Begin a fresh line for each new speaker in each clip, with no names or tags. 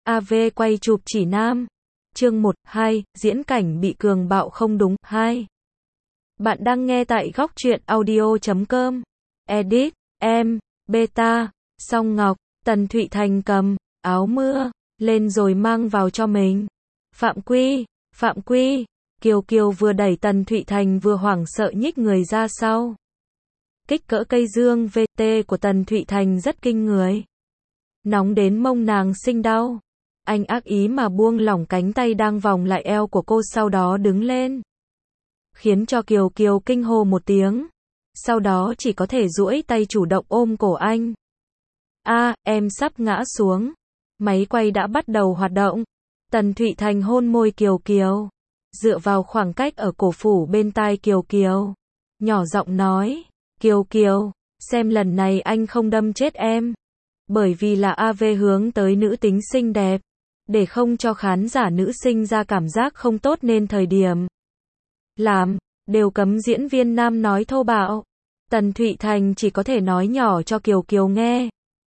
AV quay chụp chỉ nam. Chương 1, 2, diễn cảnh bị cường bạo không đúng. 2. Bạn đang nghe tại góc truyện audio.com. Edit, em, beta, Song Ngọc, Tần Thụy Thành cầm áo mưa lên rồi mang vào cho mình. Phạm Quy, Kiều Kiều vừa đẩy Tần Thụy Thành vừa hoảng sợ nhích người ra sau. Kích cỡ cây dương VT của Tần Thụy Thành rất kinh người. Nóng đến mông nàng sinh đau. Anh ác ý mà buông lỏng cánh tay đang vòng lại eo của cô, sau đó đứng lên. Khiến cho Kiều Kiều kinh hô một tiếng. Sau đó chỉ có thể duỗi tay chủ động ôm cổ anh. Em sắp ngã xuống. Máy quay đã bắt đầu hoạt động. Tần Thụy Thành hôn môi Kiều Kiều. Dựa vào khoảng cách ở cổ phủ bên tai Kiều Kiều. Nhỏ giọng nói. Kiều Kiều, xem lần này anh không đâm chết em. Bởi vì là AV hướng tới nữ tính xinh đẹp. Để không cho khán giả nữ sinh ra cảm giác không tốt nên thời điểm làm, đều cấm diễn viên nam nói thô bạo. Tần Thụy Thành chỉ có thể nói nhỏ cho Kiều Kiều nghe.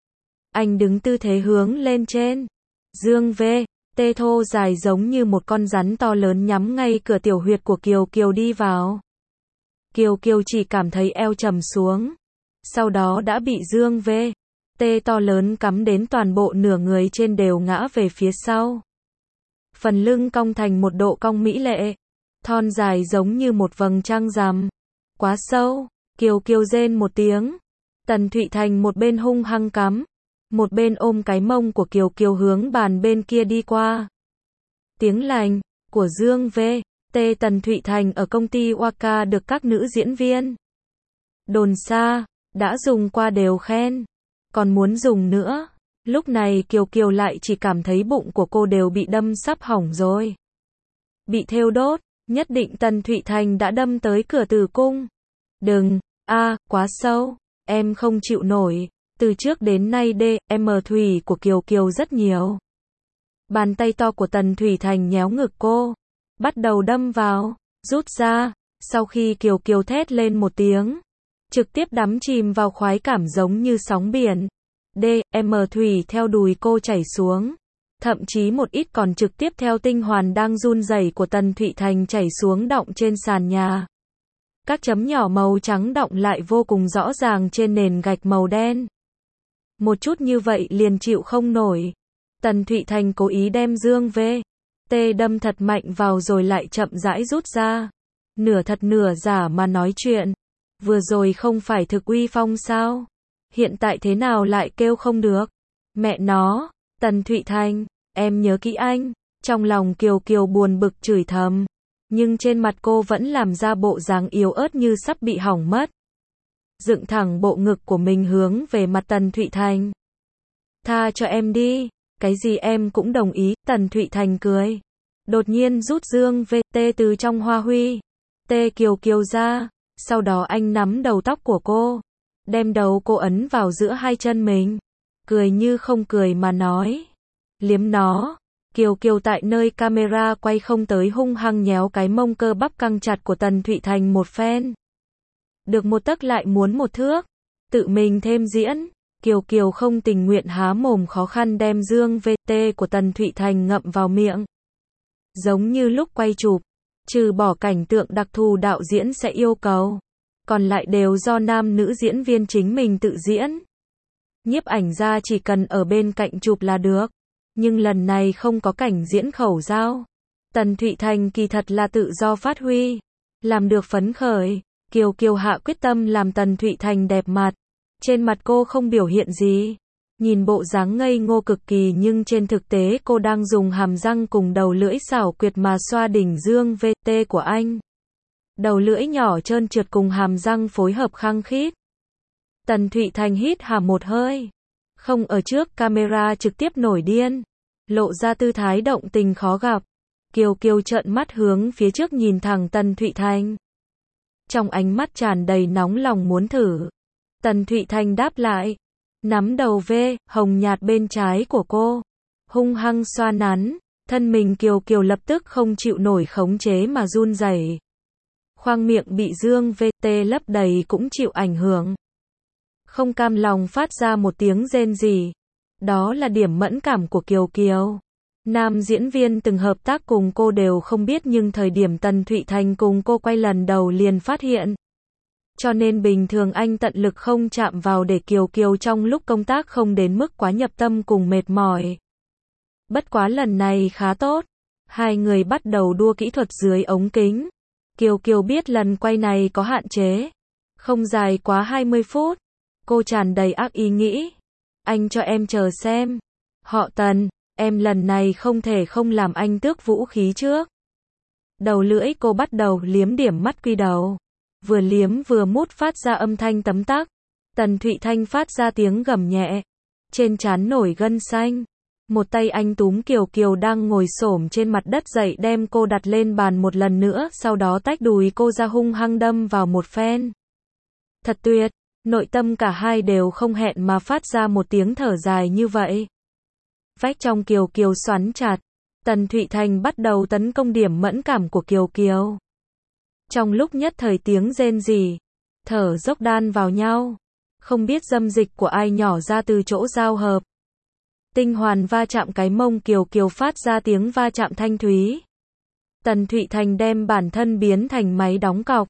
Anh đứng tư thế hướng lên trên. Dương VT thô dài giống như một con rắn to lớn nhắm ngay cửa tiểu huyệt của Kiều Kiều đi vào. Kiều Kiều chỉ cảm thấy eo trầm xuống. Sau đó đã bị Dương VT to lớn cắm đến toàn bộ nửa người trên đều ngã về phía sau. Phần lưng cong thành một độ cong mỹ lệ. Thon dài giống như một vầng trăng rằm. Quá sâu. Kiều Kiều rên một tiếng. Tần Thụy Thành một bên hung hăng cắm. Một bên ôm cái mông của Kiều Kiều hướng bàn bên kia đi qua. Tiếng lành của Dương VT Tần Thụy Thành ở công ty Waka được các nữ diễn viên đồn xa đã dùng qua đều khen. Còn muốn dùng nữa. Lúc này Kiều Kiều lại chỉ cảm thấy bụng của cô đều bị đâm sắp hỏng rồi. Bị thêu đốt. Nhất định Tần Thụy Thành đã đâm tới cửa tử cung. Đừng, quá sâu. Em không chịu nổi. Từ trước đến nay DM thủy của Kiều Kiều rất nhiều. Bàn tay to của Tần Thụy Thành nhéo ngực cô. Bắt đầu đâm vào, rút ra. Sau khi Kiều Kiều thét lên một tiếng. Trực tiếp đắm chìm vào khoái cảm giống như sóng biển. DM thủy theo đùi cô chảy xuống. Thậm chí một ít còn trực tiếp theo tinh hoàn đang run rẩy của Tần Thụy Thành chảy xuống đọng trên sàn nhà. Các chấm nhỏ màu trắng đọng lại vô cùng rõ ràng trên nền gạch màu đen. Một chút như vậy liền chịu không nổi. Tần Thụy Thành cố ý đem Dương VT đâm thật mạnh vào rồi lại chậm rãi rút ra. Nửa thật nửa giả mà nói chuyện. Vừa rồi không phải thực uy phong sao? Hiện tại thế nào lại kêu không được? Mẹ nó, Tần Thụy Thành, em nhớ kỹ anh. Trong lòng Kiều Kiều buồn bực chửi thầm. Nhưng trên mặt cô vẫn làm ra bộ dáng yếu ớt như sắp bị hỏng mất. Dựng thẳng bộ ngực của mình hướng về mặt Tần Thụy Thành. Tha cho em đi. Cái gì em cũng đồng ý. Tần Thụy Thành cười. Đột nhiên rút Dương VT từ trong hoa huy. Kiều Kiều ra. Sau đó anh nắm đầu tóc của cô. Đem đầu cô ấn vào giữa hai chân mình. Cười như không cười mà nói. Liếm nó. Kiều Kiều tại nơi camera quay không tới hung hăng nhéo cái mông cơ bắp căng chặt của Tần Thụy Thành một phen. Được một tấc lại muốn một thước. Tự mình thêm diễn. Kiều Kiều không tình nguyện há mồm khó khăn đem Dương VT của Tần Thụy Thành ngậm vào miệng. Giống như lúc quay chụp. Trừ bỏ cảnh tượng đặc thù đạo diễn sẽ yêu cầu. Còn lại đều do nam nữ diễn viên chính mình tự diễn. Nhiếp ảnh gia chỉ cần ở bên cạnh chụp là được. Nhưng lần này không có cảnh diễn khẩu giao. Tần Thụy Thành kỳ thật là tự do phát huy. Làm được phấn khởi. Kiều Kiều hạ quyết tâm làm Tần Thụy Thành đẹp mặt. Trên mặt cô không biểu hiện gì. Nhìn bộ dáng ngây ngô cực kỳ nhưng trên thực tế cô đang dùng hàm răng cùng đầu lưỡi xảo quyệt mà xoa đỉnh Dương VT của anh. Đầu lưỡi nhỏ trơn trượt cùng hàm răng phối hợp khăng khít. Tần Thụy Thành hít hà một hơi. Không ở trước camera trực tiếp nổi điên. Lộ ra tư thái động tình khó gặp. Kiều Kiều trợn mắt hướng phía trước nhìn thẳng Tần Thụy Thành. Trong ánh mắt tràn đầy nóng lòng muốn thử. Tần Thụy Thành đáp lại. Nắm đầu hồng nhạt bên trái của cô. Hung hăng xoa nắn. Thân mình Kiều Kiều lập tức không chịu nổi khống chế mà run rẩy. Khoang miệng bị Dương VT lấp đầy cũng chịu ảnh hưởng. Không cam lòng phát ra một tiếng rên rỉ. Đó là điểm mẫn cảm của Kiều Kiều. Nam diễn viên từng hợp tác cùng cô đều không biết, nhưng thời điểm Tần Thụy Thành cùng cô quay lần đầu liền phát hiện. Cho nên bình thường anh tận lực không chạm vào để Kiều Kiều trong lúc công tác không đến mức quá nhập tâm cùng mệt mỏi. Bất quá lần này khá tốt. Hai người bắt đầu đua kỹ thuật dưới ống kính. Kiều Kiều biết lần quay này có hạn chế. Không dài quá 20 phút. Cô tràn đầy ác ý nghĩ. Anh cho em chờ xem. Họ Tần, em lần này không thể không làm anh tước vũ khí trước. Đầu lưỡi cô bắt đầu liếm điểm mắt quy đầu. Vừa liếm vừa mút phát ra âm thanh tấm tắc. Tần Thụy Thanh phát ra tiếng gầm nhẹ. Trên trán nổi gân xanh. Một tay anh túm Kiều Kiều đang ngồi xổm trên mặt đất dậy, đem cô đặt lên bàn một lần nữa, sau đó tách đùi cô ra hung hăng đâm vào một phen. Thật tuyệt, nội tâm cả hai đều không hẹn mà phát ra một tiếng thở dài như vậy. Vách trong Kiều Kiều xoắn chặt. Tần Thụy Thành bắt đầu tấn công điểm mẫn cảm của Kiều Kiều. Trong lúc nhất thời tiếng rên rỉ, thở dốc đan vào nhau. Không biết dâm dịch của ai nhỏ ra từ chỗ giao hợp. Tinh hoàn va chạm cái mông Kiều Kiều phát ra tiếng va chạm thanh thúy. Tần Thụy Thành đem bản thân biến thành máy đóng cọc.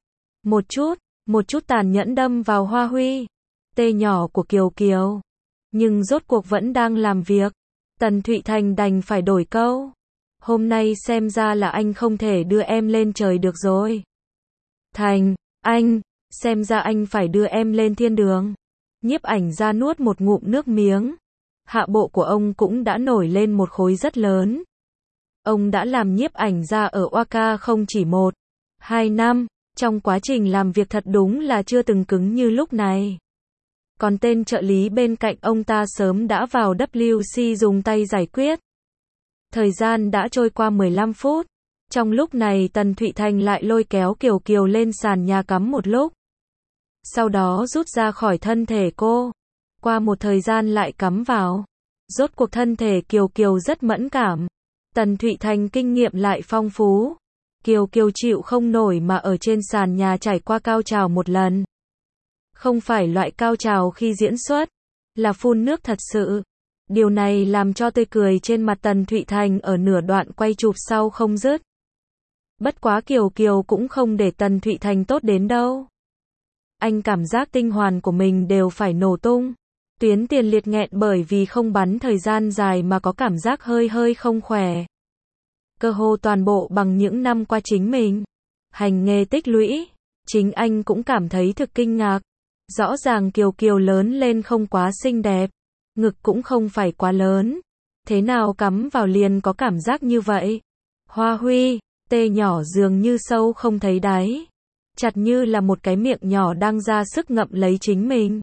Một chút tàn nhẫn đâm vào hoa huy, tê nhỏ của Kiều Kiều. Nhưng rốt cuộc vẫn đang làm việc. Tần Thụy Thành đành phải đổi câu. Hôm nay xem ra là anh không thể đưa em lên trời được rồi. Thành, anh, xem ra anh phải đưa em lên thiên đường. Nhiếp Ảnh Gia nuốt một ngụm nước miếng. Hạ bộ của ông cũng đã nổi lên một khối rất lớn. Ông đã làm nhiếp ảnh gia ở Oaka không chỉ 1-2 năm, trong quá trình làm việc thật đúng là chưa từng cứng như lúc này. Còn tên trợ lý bên cạnh ông ta sớm đã vào WC dùng tay giải quyết. Thời gian đã trôi qua 15 phút. Trong lúc này Tần Thụy Thành lại lôi kéo Kiều Kiều lên sàn nhà cắm một lúc. Sau đó rút ra khỏi thân thể cô. Qua một thời gian lại cắm vào. Rốt cuộc thân thể Kiều Kiều rất mẫn cảm. Tần Thụy Thành kinh nghiệm lại phong phú. Kiều Kiều chịu không nổi mà ở trên sàn nhà trải qua cao trào một lần. Không phải loại cao trào khi diễn xuất, là phun nước thật sự. Điều này làm cho tươi cười trên mặt Tần Thụy Thành ở nửa đoạn quay chụp sau không dứt. Bất quá Kiều Kiều cũng không để Tần Thụy Thành tốt đến đâu. Anh cảm giác tinh hoàn của mình đều phải nổ tung. Tuyến tiền liệt nghẹn bởi vì không bắn thời gian dài mà có cảm giác hơi không khỏe. Cơ hồ toàn bộ bằng những năm qua chính mình hành nghề tích lũy. Chính anh cũng cảm thấy thực kinh ngạc. Rõ ràng Kiều Kiều lớn lên không quá xinh đẹp. Ngực cũng không phải quá lớn. Thế nào cắm vào liền có cảm giác như vậy? Hoa huy, tê nhỏ dường như sâu không thấy đáy. Chặt như là một cái miệng nhỏ đang ra sức ngậm lấy chính mình.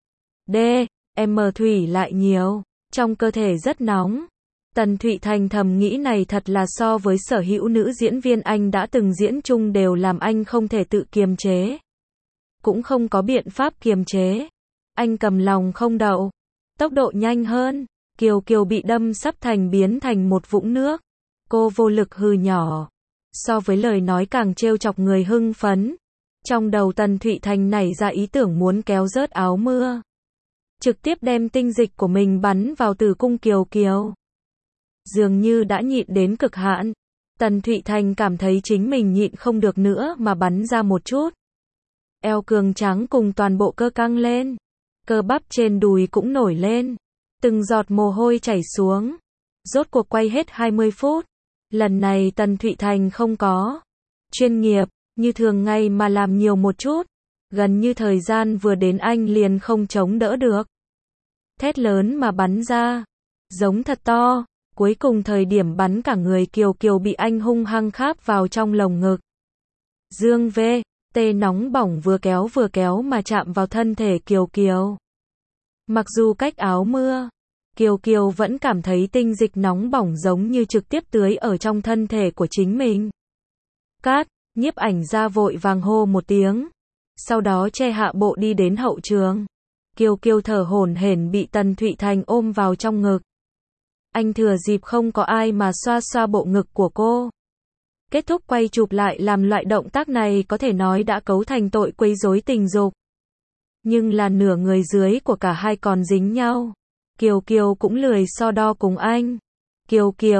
Thủy lại nhiều. Trong cơ thể rất nóng. Tần Thụy Thành thầm nghĩ này thật là so với sở hữu nữ diễn viên anh đã từng diễn chung đều làm anh không thể tự kiềm chế. Cũng không có biện pháp kiềm chế. Anh cầm lòng không đậu. Tốc độ nhanh hơn. Kiều Kiều bị đâm sắp biến thành một vũng nước. Cô vô lực hừ nhỏ. So với lời nói càng trêu chọc người hưng phấn. Trong đầu Tần Thụy Thành nảy ra ý tưởng muốn kéo rớt áo mưa. Trực tiếp đem tinh dịch của mình bắn vào tử cung Kiều Kiều. Dường như đã nhịn đến cực hạn. Tần Thụy Thành cảm thấy chính mình nhịn không được nữa mà bắn ra một chút. Eo cường tráng cùng toàn bộ cơ căng lên. Cơ bắp trên đùi cũng nổi lên. Từng giọt mồ hôi chảy xuống. Rốt cuộc quay hết 20 phút. Lần này Tần Thụy Thành không có chuyên nghiệp, như thường ngày mà làm nhiều một chút. Gần như thời gian vừa đến anh liền không chống đỡ được. Thét lớn mà bắn ra. Giống thật to. Cuối cùng thời điểm bắn cả người Kiều Kiều bị anh hung hăng kháp vào trong lồng ngực. Dương tê nóng bỏng vừa kéo mà chạm vào thân thể Kiều Kiều. Mặc dù cách áo mưa, Kiều Kiều vẫn cảm thấy tinh dịch nóng bỏng giống như trực tiếp tưới ở trong thân thể của chính mình. Cát, nhiếp ảnh gia vội vàng hô một tiếng. Sau đó che hạ bộ đi đến hậu trường. Kiều Kiều thở hổn hển bị Tần Thụy Thành ôm vào trong ngực. Anh thừa dịp không có ai mà xoa xoa bộ ngực của cô. Kết thúc quay chụp lại làm loại động tác này có thể nói đã cấu thành tội quấy rối tình dục. Nhưng là nửa người dưới của cả hai còn dính nhau. Kiều Kiều cũng lười so đo cùng anh. Kiều Kiều,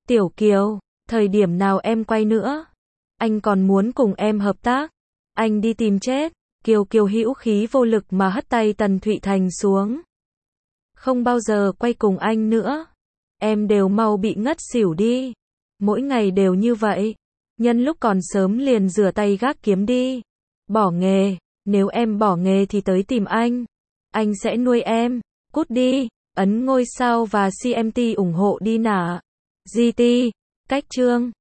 Tiểu Kiều, thời điểm nào em quay nữa? Anh còn muốn cùng em hợp tác. Anh đi tìm chết. Kiều Kiều hữu khí vô lực mà hất tay Tần Thụy Thành xuống. Không bao giờ quay cùng anh nữa. Em đều mau bị ngất xỉu đi. Mỗi ngày đều như vậy. Nhân lúc còn sớm liền rửa tay gác kiếm đi. Bỏ nghề, nếu em bỏ nghề thì tới tìm anh. Anh sẽ nuôi em. Cút đi. Ấn ngôi sao và CMT ủng hộ đi nả. GT. Cách chương